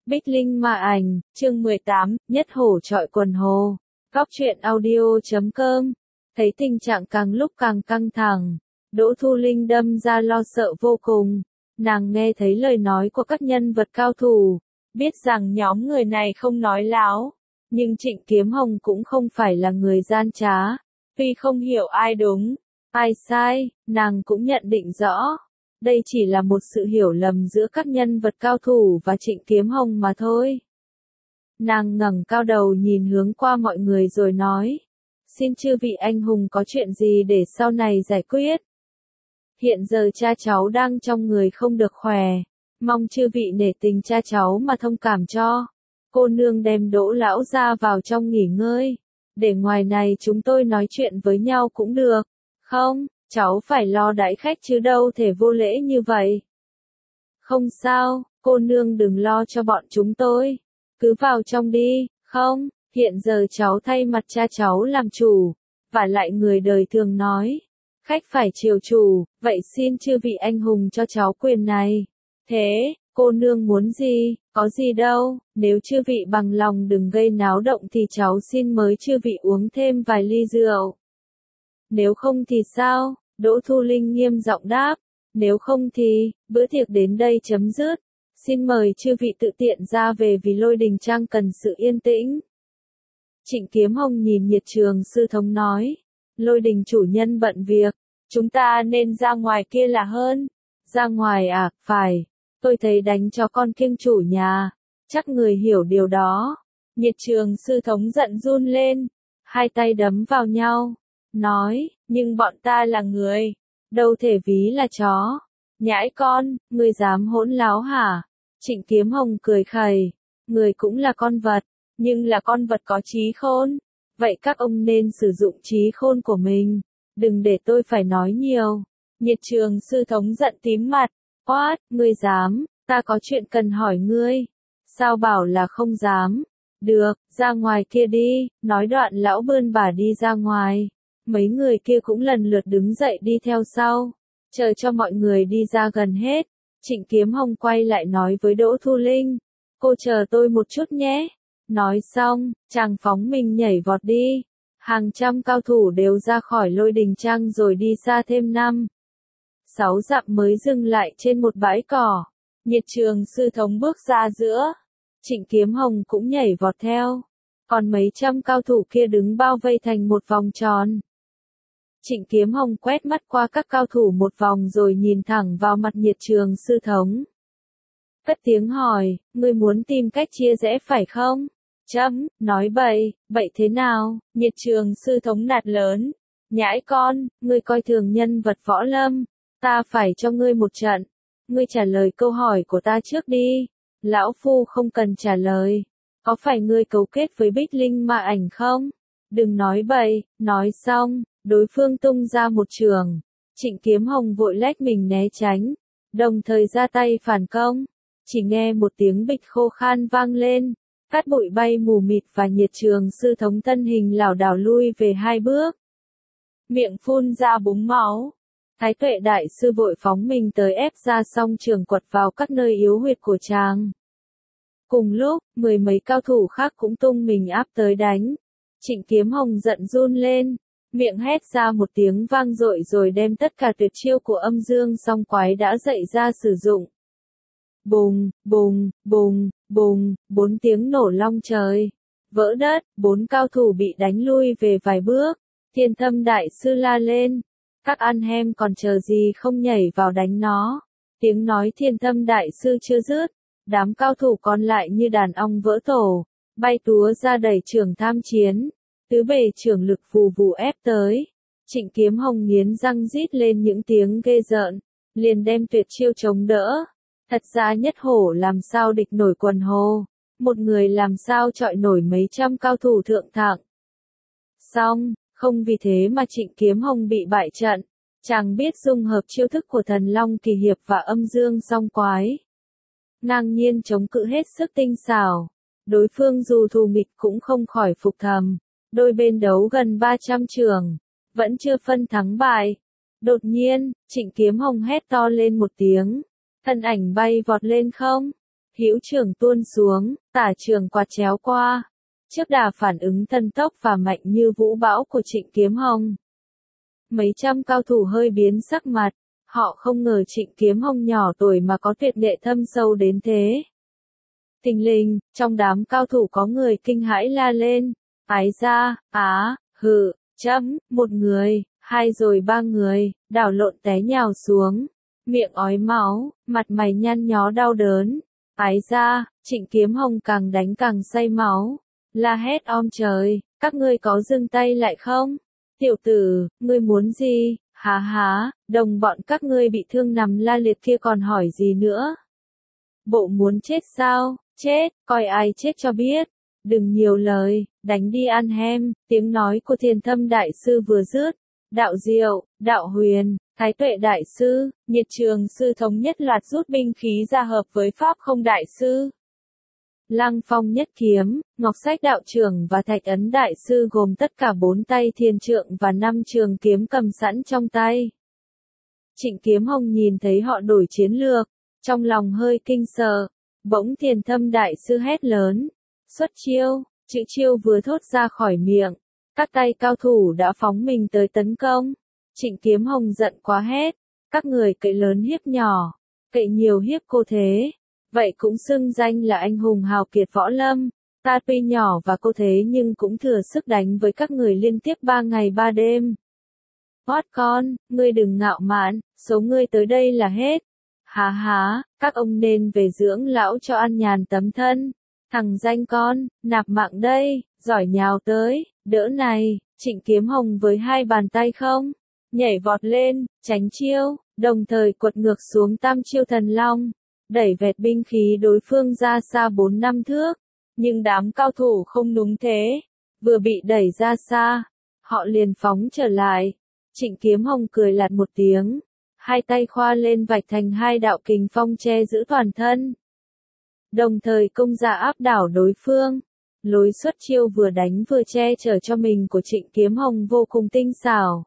Bích Linh Ma Ảnh, chương 18, nhất hổ trọi quần hồ. Góc truyện audio.com. Thấy tình trạng càng lúc càng căng thẳng, Đỗ Thu Linh đâm ra lo sợ vô cùng. Nàng nghe thấy lời nói của các nhân vật cao thủ, biết rằng nhóm người này không nói láo, nhưng Trịnh Kiếm Hồng cũng không phải là người gian trá. Tuy không hiểu ai đúng, ai sai, nàng cũng nhận định rõ. Đây chỉ là một sự hiểu lầm giữa các nhân vật cao thủ và Trịnh Kiếm Hồng mà thôi. Nàng ngẩng cao đầu nhìn hướng qua mọi người rồi nói, xin chư vị anh hùng có chuyện gì để sau này giải quyết. Hiện giờ cha cháu đang trong người không được khỏe, mong chư vị nể tình cha cháu mà thông cảm cho. Cô nương đem Đỗ lão ra vào trong nghỉ ngơi, để ngoài này chúng tôi nói chuyện với nhau cũng được. Không, cháu phải lo đãi khách chứ đâu thể vô lễ như vậy. Không sao, cô nương đừng lo cho bọn chúng tôi. Cứ vào trong đi, không, hiện giờ cháu thay mặt cha cháu làm chủ. Và lại người đời thường nói, khách phải chiều chủ, vậy xin chư vị anh hùng cho cháu quyền này. Thế, cô nương muốn gì, có gì đâu, nếu chư vị bằng lòng đừng gây náo động thì cháu xin mời chư vị uống thêm vài ly rượu. Nếu không thì sao? Đỗ Thu Linh nghiêm giọng đáp. Nếu không thì, bữa tiệc đến đây chấm dứt. Xin mời chư vị tự tiện ra về vì Lôi Đình Trang cần sự yên tĩnh. Trịnh Kiếm Hồng nhìn Nhiệt Trường sư thống nói. Lôi Đình chủ nhân bận việc. Chúng ta nên ra ngoài kia là hơn. Ra ngoài à, phải. Tôi thấy đánh cho con kiêng chủ nhà. Chắc người hiểu điều đó. Nhiệt Trường sư thống giận run lên. Hai tay đấm vào nhau. Nói, nhưng bọn ta là người, đâu thể ví là chó. Nhãi con, ngươi dám hỗn láo hả? Trịnh Kiếm Hồng cười khẩy, người cũng là con vật, nhưng là con vật có trí khôn. Vậy các ông nên sử dụng trí khôn của mình, đừng để tôi phải nói nhiều. Nhiệt Trường sư thống giận tím mặt, quát, ngươi dám, ta có chuyện cần hỏi ngươi. Sao bảo là không dám? Được, ra ngoài kia đi, nói đoạn lão bươn bà đi ra ngoài. Mấy người kia cũng lần lượt đứng dậy đi theo sau, chờ cho mọi người đi ra gần hết. Trịnh Kiếm Hồng quay lại nói với Đỗ Thu Linh, cô chờ tôi một chút nhé. Nói xong, chàng phóng mình nhảy vọt đi. Hàng trăm cao thủ đều ra khỏi Lôi Đình Trang rồi đi xa thêm 5-6 dặm mới dừng lại trên một bãi cỏ. Nhiệt Trường sư thống bước ra giữa, Trịnh Kiếm Hồng cũng nhảy vọt theo. Còn mấy trăm cao thủ kia đứng bao vây thành một vòng tròn. Trịnh Kiếm Hồng quét mắt qua các cao thủ một vòng rồi nhìn thẳng vào mặt Nhiệt Trường sư thống. Cất tiếng hỏi, ngươi muốn tìm cách chia rẽ phải không? Chấm, nói bậy, bậy thế nào? Nhiệt Trường sư thống nạt lớn. Nhãi con, ngươi coi thường nhân vật võ lâm. Ta phải cho ngươi một trận. Ngươi trả lời câu hỏi của ta trước đi. Lão phu không cần trả lời. Có phải ngươi cấu kết với Bích Linh Ma Ảnh không? Đừng nói bậy, nói xong. Đối phương tung ra một trường, Trịnh Kiếm Hồng vội lách mình né tránh, đồng thời ra tay phản công. Chỉ nghe một tiếng bịch khô khan vang lên, cát bụi bay mù mịt và Nhiệt Trường sư thống thân hình lảo đảo lui về 2 bước. Miệng phun ra búng máu. Thái Tuệ đại sư vội phóng mình tới ép ra song trường quật vào các nơi yếu huyệt của chàng. Cùng lúc, 10 mấy cao thủ khác cũng tung mình áp tới đánh. Trịnh Kiếm Hồng giận run lên. Miệng hét ra một tiếng vang dội rồi đem tất cả tuyệt chiêu của Âm Dương Song Quái đã dạy ra sử dụng. Bùng, bùng, bùng, bùng, 4 tiếng nổ long trời. Vỡ đất, 4 cao thủ bị đánh lui về vài bước. Thiên Thâm đại sư la lên. Các ăn hem còn chờ gì không nhảy vào đánh nó. Tiếng nói Thiên Thâm đại sư chưa dứt. Đám cao thủ còn lại như đàn ong vỡ tổ. Bay túa ra đẩy trưởng tham chiến. Tứ bề trưởng lực vù vù ép tới. Trịnh Kiếm Hồng nghiến răng rít lên những tiếng ghê rợn, liền đem tuyệt chiêu chống đỡ. Thật ra nhất hổ làm sao địch nổi quần hồ, một người làm sao chọi nổi mấy trăm cao thủ thượng thặng. Xong, không vì thế mà Trịnh Kiếm Hồng bị bại trận, chàng biết dung hợp chiêu thức của Thần Long Kỳ Hiệp và Âm Dương Song Quái. Ngang nhiên chống cự hết sức tinh xảo, đối phương dù thù nghịch cũng không khỏi phục thầm. Đôi bên đấu gần 300 trường, vẫn chưa phân thắng bại. Đột nhiên, Trịnh Kiếm Hồng hét to lên một tiếng, thân ảnh bay vọt lên không. hữu trường tuôn xuống, tả trường quạt chéo qua. Trước đà phản ứng thần tốc và mạnh như vũ bão của Trịnh Kiếm Hồng, mấy trăm cao thủ hơi biến sắc mặt, họ không ngờ Trịnh Kiếm Hồng nhỏ tuổi mà có tuyệt nghệ thâm sâu đến thế. Thình lình, trong đám cao thủ có người kinh hãi la lên, ái ra, một người, hai rồi ba người, đảo lộn té nhào xuống, miệng ói máu, mặt mày nhăn nhó đau đớn. Ái ra, Trịnh Kiếm Hồng càng đánh càng say máu, la hét trời, các ngươi có dừng tay lại không? Tiểu tử, ngươi muốn gì? Há, đồng bọn các ngươi bị thương nằm la liệt kia còn hỏi gì nữa? Bộ muốn chết sao? Chết, coi ai chết cho biết. Đừng nhiều lời, đánh đi ăn hem. Tiếng nói của Thiền Thâm Đại Sư vừa dứt, Đạo Diệu, Đạo Huyền, Thái Tuệ Đại Sư, Nhiệt Trường Sư thống nhất loạt rút binh khí ra hợp với Pháp Không Đại Sư. Lăng Phong nhất kiếm, Ngọc Sách đạo trưởng và Thạch Ấn đại sư gồm tất cả 4 tay thiên trượng và 5 trường kiếm cầm sẵn trong tay. Trịnh Kiếm Hồng nhìn thấy họ đổi chiến lược, trong lòng hơi kinh sợ, bỗng Thiền Thâm đại sư hét lớn, xuất chiêu, chữ chiêu vừa thốt ra khỏi miệng, các tay cao thủ đã phóng mình tới tấn công. Trịnh Kiếm Hồng giận quá hét, các người cậy lớn hiếp nhỏ, cậy nhiều hiếp cô thế. Vậy cũng xưng danh là anh hùng hào kiệt võ lâm, ta tuy nhỏ và cô thế nhưng cũng thừa sức đánh với các người liên tiếp 3 ngày 3 đêm. Hót con, ngươi đừng ngạo mạn, số ngươi tới đây là hết. Há, các ông nên về dưỡng lão cho ăn nhàn tấm thân. Thằng danh con, nạp mạng đây, giỏi nhào tới, đỡ này, Trịnh Kiếm Hồng với 2 bàn tay không, nhảy vọt lên, tránh chiêu, đồng thời quật ngược xuống tam chiêu thần long. Đẩy vẹt binh khí đối phương ra xa 4-5 thước, nhưng đám cao thủ không núng thế, vừa bị đẩy ra xa, họ liền phóng trở lại. Trịnh Kiếm Hồng cười lạt một tiếng, hai tay khoa lên vạch thành 2 đạo kình phong che giữ toàn thân, đồng thời công ra áp đảo đối phương. Lối xuất chiêu vừa đánh vừa che chở cho mình của Trịnh Kiếm Hồng vô cùng tinh xảo.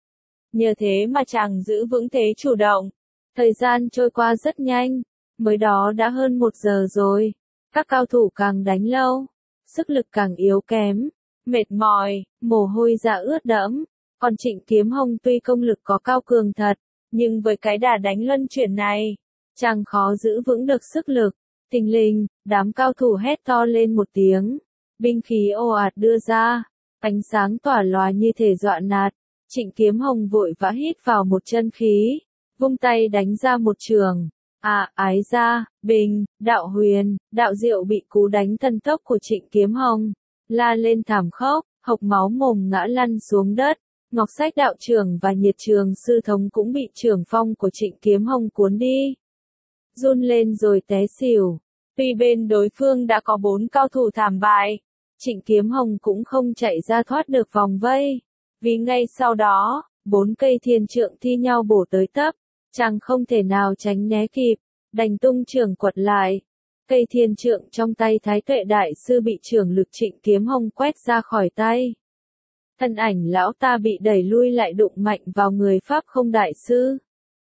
Nhờ thế mà chàng giữ vững thế chủ động. Thời gian trôi qua rất nhanh. Mới đó đã hơn 1 giờ rồi, các cao thủ càng đánh lâu, sức lực càng yếu kém, mệt mỏi, mồ hôi ra ướt đẫm, còn Trịnh Kiếm Hồng tuy công lực có cao cường thật, nhưng với cái đà đánh luân chuyển này, chàng khó giữ vững được sức lực. Thình lình, đám cao thủ hét to lên một tiếng, binh khí ồ ạt đưa ra, ánh sáng tỏa lòa như thể dọa nạt. Trịnh Kiếm Hồng vội vã hít vào một chân khí, vung tay đánh ra một trường. Ái ra, Bình, Đạo Huyền, Đạo Diệu bị cú đánh thần tốc của Trịnh Kiếm Hồng, la lên thảm khốc, hộc máu mồm ngã lăn xuống đất. Ngọc Sách đạo trưởng và Nhiệt Trường sư thống cũng bị trưởng phong của Trịnh Kiếm Hồng cuốn đi, run lên rồi té xỉu. Tuy bên đối phương đã có 4 cao thủ thảm bại, Trịnh Kiếm Hồng cũng không chạy ra thoát được vòng vây, vì ngay sau đó, 4 cây thiên trượng thi nhau bổ tới tấp. Chàng không thể nào tránh né kịp, đành tung trường quật lại. Cây thiên trượng trong tay Thái Tuệ Đại Sư bị trưởng lực Trịnh Kiếm Hồng quét ra khỏi tay. Thân ảnh lão ta bị đẩy lui lại đụng mạnh vào người Pháp Không Đại Sư.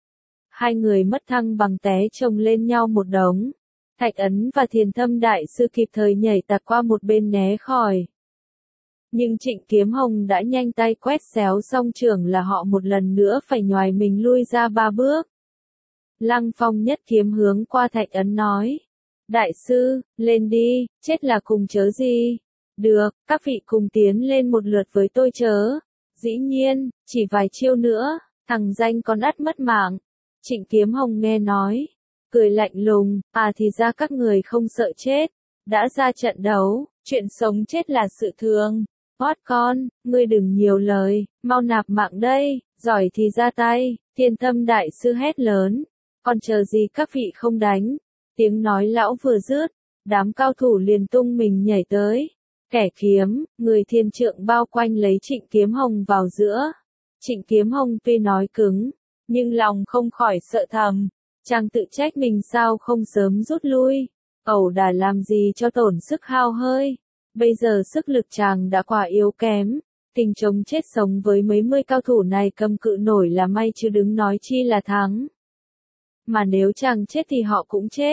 2 người mất thăng bằng té chồng lên nhau một đống. Thạch Ấn và Thiền Thâm Đại Sư kịp thời nhảy tạt qua một bên né khỏi. Nhưng Trịnh Kiếm Hồng đã nhanh tay quét xéo xong trường là họ một lần nữa phải nhoài mình lui ra 3 bước. Lăng Phong nhất kiếm hướng qua Thạch Ấn nói, Đại sư, lên đi, chết là cùng chớ gì. Được, các vị cùng tiến lên một lượt với tôi chớ. Dĩ nhiên, chỉ vài chiêu nữa, thằng danh con ắt mất mạng. Trịnh Kiếm Hồng nghe nói, cười lạnh lùng, thì ra các người không sợ chết. Đã ra trận đấu, chuyện sống chết là sự thường. Hót con, ngươi đừng nhiều lời, mau nạp mạng đây, giỏi thì ra tay. Thiên Thâm Đại Sư hét lớn, còn chờ gì các vị không đánh. Tiếng nói lão vừa dứt, đám cao thủ liền tung mình nhảy tới. Kẻ kiếm, người thiên trượng bao quanh lấy Trịnh Kiếm Hồng vào giữa. Trịnh Kiếm Hồng tuy nói cứng, nhưng lòng không khỏi sợ thầm. Chàng tự trách mình sao không sớm rút lui. Ẩu đả làm gì cho tổn sức hao hơi. Bây giờ sức lực chàng đã quá yếu kém. Tình chống chết sống với mấy mươi cao thủ này cầm cự nổi là may chứ đứng nói chi là thắng. Mà nếu chàng chết thì họ cũng chết.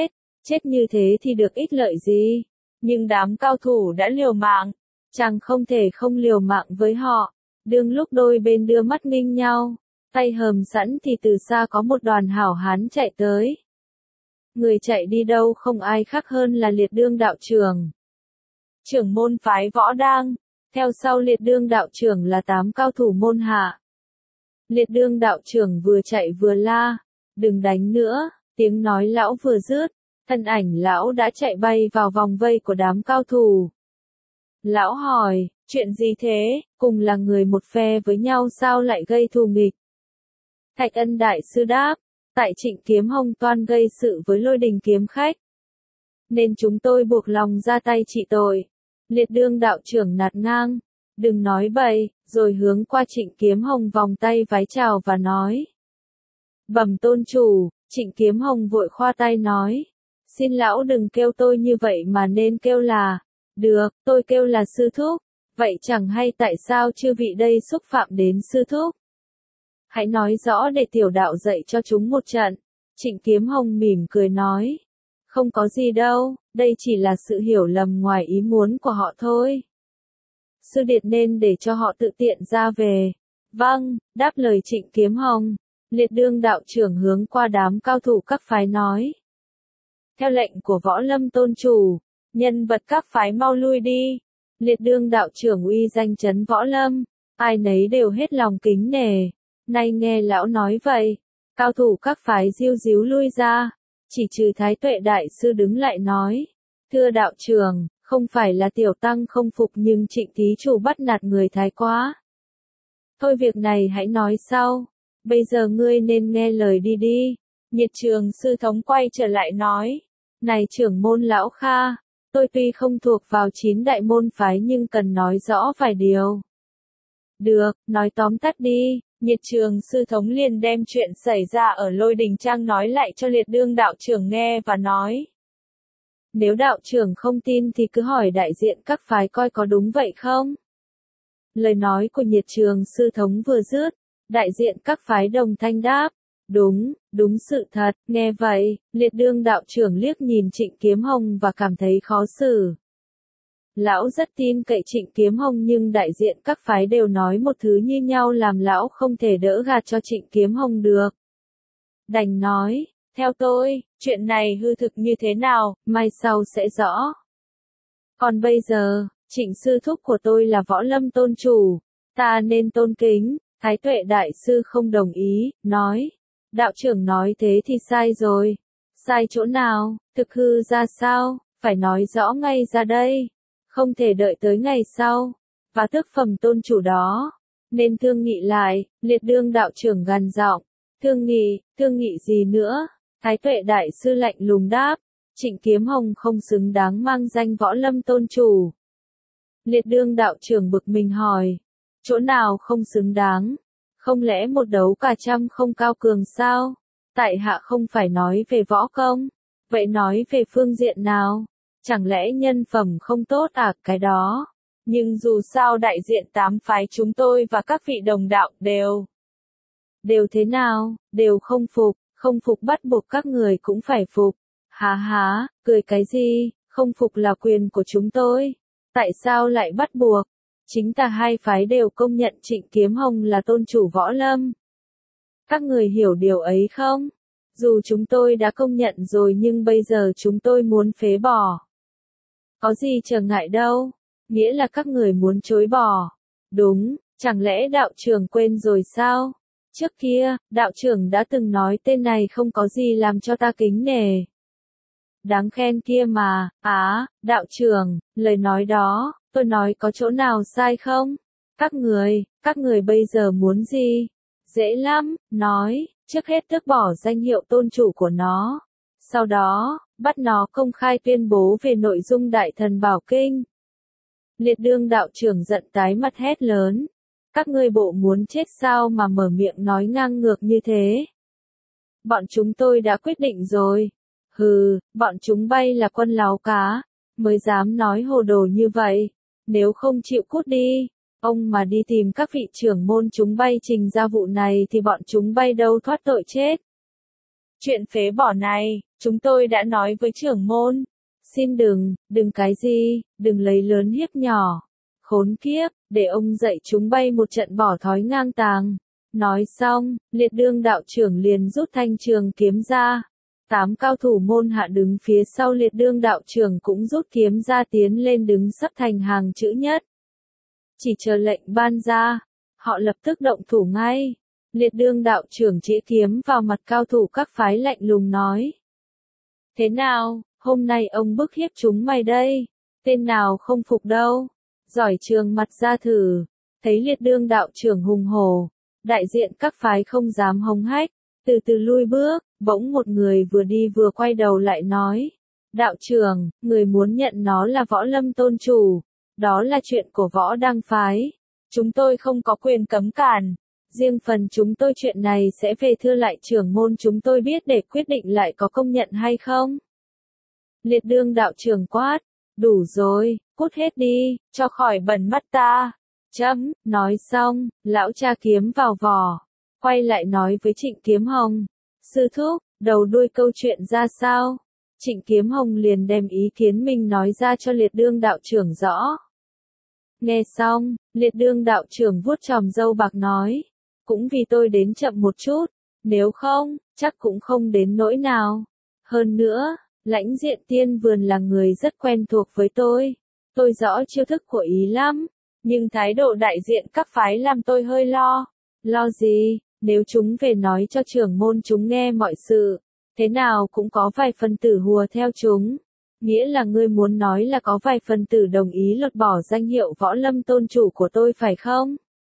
chết như thế thì được ích lợi gì? Nhưng đám cao thủ đã liều mạng, chàng không thể không liều mạng với họ. Đương lúc đôi bên đưa mắt nghinh nhau, tay hờm sẵn thì từ xa có một đoàn hảo hán chạy tới. Người chạy đi đâu không ai khác hơn là Liệt Đương đạo trưởng. Trưởng môn phái Võ Đang, theo sau Liệt Đương đạo trưởng là 8 cao thủ môn hạ. Liệt Đương đạo trưởng vừa chạy vừa la, đừng đánh nữa, tiếng nói lão vừa dứt, thân ảnh lão đã chạy bay vào vòng vây của đám cao thủ. Lão hỏi, chuyện gì thế, cùng là người một phe với nhau sao lại gây thù nghịch? Thạch Ân đại sư đáp, tại Trịnh Kiếm Hồng toan gây sự với Lôi Đình kiếm khách, nên chúng tôi buộc lòng ra tay trị tội. Liệt Đương đạo trưởng nạt ngang, đừng nói bậy, rồi hướng qua Trịnh Kiếm Hồng vòng tay vái chào và nói. Bẩm tôn chủ, Trịnh Kiếm Hồng vội khoa tay nói, xin lão đừng kêu tôi như vậy mà nên kêu là, được, tôi kêu là sư thúc, vậy chẳng hay tại sao chư vị đây xúc phạm đến sư thúc. Hãy nói rõ để tiểu đạo dạy cho chúng một trận. Trịnh Kiếm Hồng mỉm cười nói, không có gì đâu, đây chỉ là sự hiểu lầm ngoài ý muốn của họ thôi. Sư điệt nên để cho họ tự tiện ra về. Vâng, đáp lời Trịnh Kiếm Hồng, Liệt Đương đạo trưởng hướng qua đám cao thủ các phái nói. Theo lệnh của Võ Lâm tôn chủ, nhân vật các phái mau lui đi. Liệt Đương đạo trưởng uy danh chấn Võ Lâm, ai nấy đều hết lòng kính nể. Nay nghe lão nói vậy, cao thủ các phái diêu díu lui ra, chỉ trừ Thái Tuệ đại sư đứng lại nói, thưa đạo trưởng, không phải là tiểu tăng không phục nhưng Trịnh thí chủ bắt nạt người thái quá. Thôi việc này hãy nói sau, bây giờ ngươi nên nghe lời đi đi. Nhiệt Trường sư thống quay trở lại nói, này trưởng môn lão Kha, tôi tuy không thuộc vào 9 đại môn phái nhưng cần nói rõ vài điều. Được, nói tóm tắt đi. Nhiệt Trường sư thống liền đem chuyện xảy ra ở Lôi Đình Trang nói lại cho Liệt Đương đạo trưởng nghe và nói. Nếu đạo trưởng không tin thì cứ hỏi đại diện các phái coi có đúng vậy không? Lời nói của Nhiệt Trường sư thống vừa dứt, đại diện các phái đồng thanh đáp. Đúng, đúng sự thật, nghe vậy, Liệt Đương đạo trưởng liếc nhìn Trịnh Kiếm Hồng và cảm thấy khó xử. Lão rất tin cậy Trịnh Kiếm Hồng nhưng đại diện các phái đều nói một thứ như nhau làm lão không thể đỡ gạt cho Trịnh Kiếm Hồng được. Đành nói, theo tôi, chuyện này hư thực như thế nào, mai sau sẽ rõ. Còn bây giờ, Trịnh sư thúc của tôi là Võ Lâm tôn chủ, ta nên tôn kính. Thái Tuệ đại sư không đồng ý, nói, đạo trưởng nói thế thì sai rồi. Sai chỗ nào, thực hư ra sao, phải nói rõ ngay ra đây. Không thể đợi tới ngày sau, và tước phẩm tôn chủ đó, nên thương nghị lại. Liệt Đương đạo trưởng gằn giọng, thương nghị gì nữa? Thái Tuệ đại sư lạnh lùng đáp, Trịnh Kiếm Hồng không xứng đáng mang danh Võ Lâm tôn chủ. Liệt Đương đạo trưởng bực mình hỏi, chỗ nào không xứng đáng? Không lẽ một đấu cả trăm không cao cường sao? Tại hạ không phải nói về võ công, vậy nói về phương diện nào? Chẳng lẽ nhân phẩm không tốt à, cái đó. Nhưng dù sao đại diện 8 phái chúng tôi và các vị đồng đạo đều thế nào, đều không phục bắt buộc các người cũng phải phục. Há, cười cái gì, không phục là quyền của chúng tôi. Tại sao lại bắt buộc? Chính cả hai phái đều công nhận Trịnh Kiếm Hồng là tôn chủ Võ Lâm. Các người hiểu điều ấy không? Dù chúng tôi đã công nhận rồi nhưng bây giờ chúng tôi muốn phế bỏ. Có gì trở ngại đâu, nghĩa là các người muốn chối bỏ. Đúng, chẳng lẽ đạo trưởng quên rồi sao? Trước kia, đạo trưởng đã từng nói tên này không có gì làm cho ta kính nể. Đáng khen kia mà, đạo trưởng, lời nói đó, tôi nói có chỗ nào sai không? Các người bây giờ muốn gì? Dễ lắm, nói, trước hết tước bỏ danh hiệu tôn chủ của nó. Sau đó, bắt nó công khai tuyên bố về nội dung Đại Thần Bảo Kinh. Liệt Đương đạo trưởng giận tái mặt hét lớn. Các ngươi bộ muốn chết sao mà mở miệng nói ngang ngược như thế? Bọn chúng tôi đã quyết định rồi. Hừ, bọn chúng bay là quân láo cá, mới dám nói hồ đồ như vậy. Nếu không chịu cút đi, ông mà đi tìm các vị trưởng môn chúng bay trình ra vụ này thì bọn chúng bay đâu thoát tội chết. Chuyện phế bỏ này, Chúng tôi đã nói với trưởng môn. Xin đừng cái gì, đừng lấy lớn hiếp nhỏ. Khốn kiếp, để ông dạy chúng bay một trận bỏ thói ngang tàng. Nói xong, liệt đương đạo trưởng liền rút thanh trường kiếm ra. 8 cao thủ môn hạ đứng phía sau liệt đương đạo trưởng cũng rút kiếm ra tiến lên đứng sắp thành hàng chữ nhất. Chỉ chờ lệnh ban ra, họ lập tức động thủ ngay. Liệt đương đạo trưởng chĩa kiếm vào mặt cao thủ các phái lạnh lùng nói. Thế nào, hôm nay ông bức hiếp chúng mày đây, tên nào không phục đâu, giỏi trường mặt ra thử. Thấy liệt đương đạo trưởng hùng hổ, đại diện các phái không dám hống hách, từ từ lui bước, bỗng một người vừa đi vừa quay đầu lại nói. Đạo trưởng, người muốn nhận nó là Võ Lâm tôn chủ, đó là chuyện của Võ Đăng phái, chúng tôi không có quyền cấm cản. Riêng phần chúng tôi chuyện này sẽ về thưa lại trưởng môn chúng tôi biết để quyết định lại có công nhận hay không. Liệt đương đạo trưởng quát, đủ rồi, cút hết đi, cho khỏi bẩn mắt ta. Chấm, nói xong, lão cha kiếm vào vỏ, quay lại nói với Trịnh Kiếm Hồng. Sư thúc, đầu đuôi câu chuyện ra sao? Trịnh Kiếm Hồng liền đem ý kiến mình nói ra cho liệt đương đạo trưởng rõ. Nghe xong, liệt đương đạo trưởng vuốt chòm râu bạc nói. Cũng vì tôi đến chậm một chút, nếu không, chắc cũng không đến nỗi nào. Hơn nữa, Lãnh Diện Tiên Vườn là người rất quen thuộc với tôi rõ chiêu thức của ý lắm, nhưng thái độ đại diện các phái làm tôi hơi lo. Lo gì, nếu chúng về nói cho trưởng môn chúng nghe mọi sự, thế nào cũng có vài phần tử hùa theo chúng. Nghĩa là ngươi muốn nói là có vài phần tử đồng ý lột bỏ danh hiệu Võ Lâm tôn chủ của tôi phải không?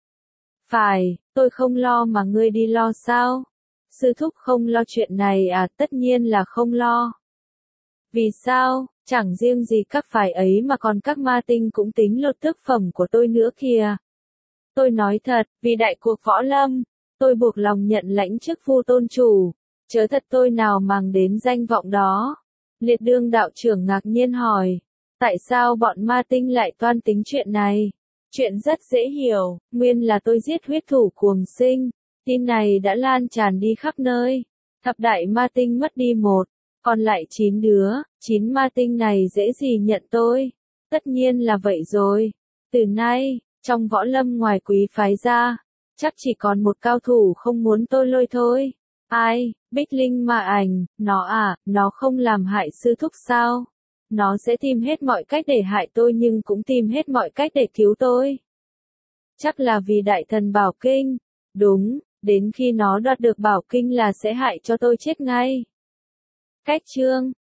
Phải, tôi không lo mà ngươi đi lo sao? Sư thúc không lo chuyện này à? Tất nhiên là không lo. Vì sao? Chẳng riêng gì các phái ấy mà còn các ma tinh cũng tính lột tước phẩm của tôi nữa kìa. Tôi nói thật, vì đại cuộc Võ Lâm, tôi buộc lòng nhận lãnh chức vu tôn chủ, chớ thật tôi nào màng đến danh vọng đó. Liệt đương đạo trưởng ngạc nhiên hỏi, tại sao bọn ma tinh lại toan tính chuyện này? Chuyện rất dễ hiểu, nguyên là tôi giết huyết thủ cuồng sinh, tin này đã lan tràn đi khắp nơi. Thập đại ma tinh mất đi một, còn lại 9 đứa, 9 ma tinh này dễ gì nhận tôi? Tất nhiên là vậy rồi. Từ nay, trong Võ Lâm ngoài quý phái ra, chắc chỉ còn một cao thủ không muốn tôi lôi thôi. Ai? Bích Linh Ma Ảnh, nó à, nó không làm hại sư thúc sao? Nó sẽ tìm hết mọi cách để hại tôi nhưng cũng tìm hết mọi cách để cứu tôi. Chắc là vì đại thần bảo kinh. Đúng, đến khi nó đoạt được bảo kinh là sẽ hại cho tôi chết ngay. Cách chương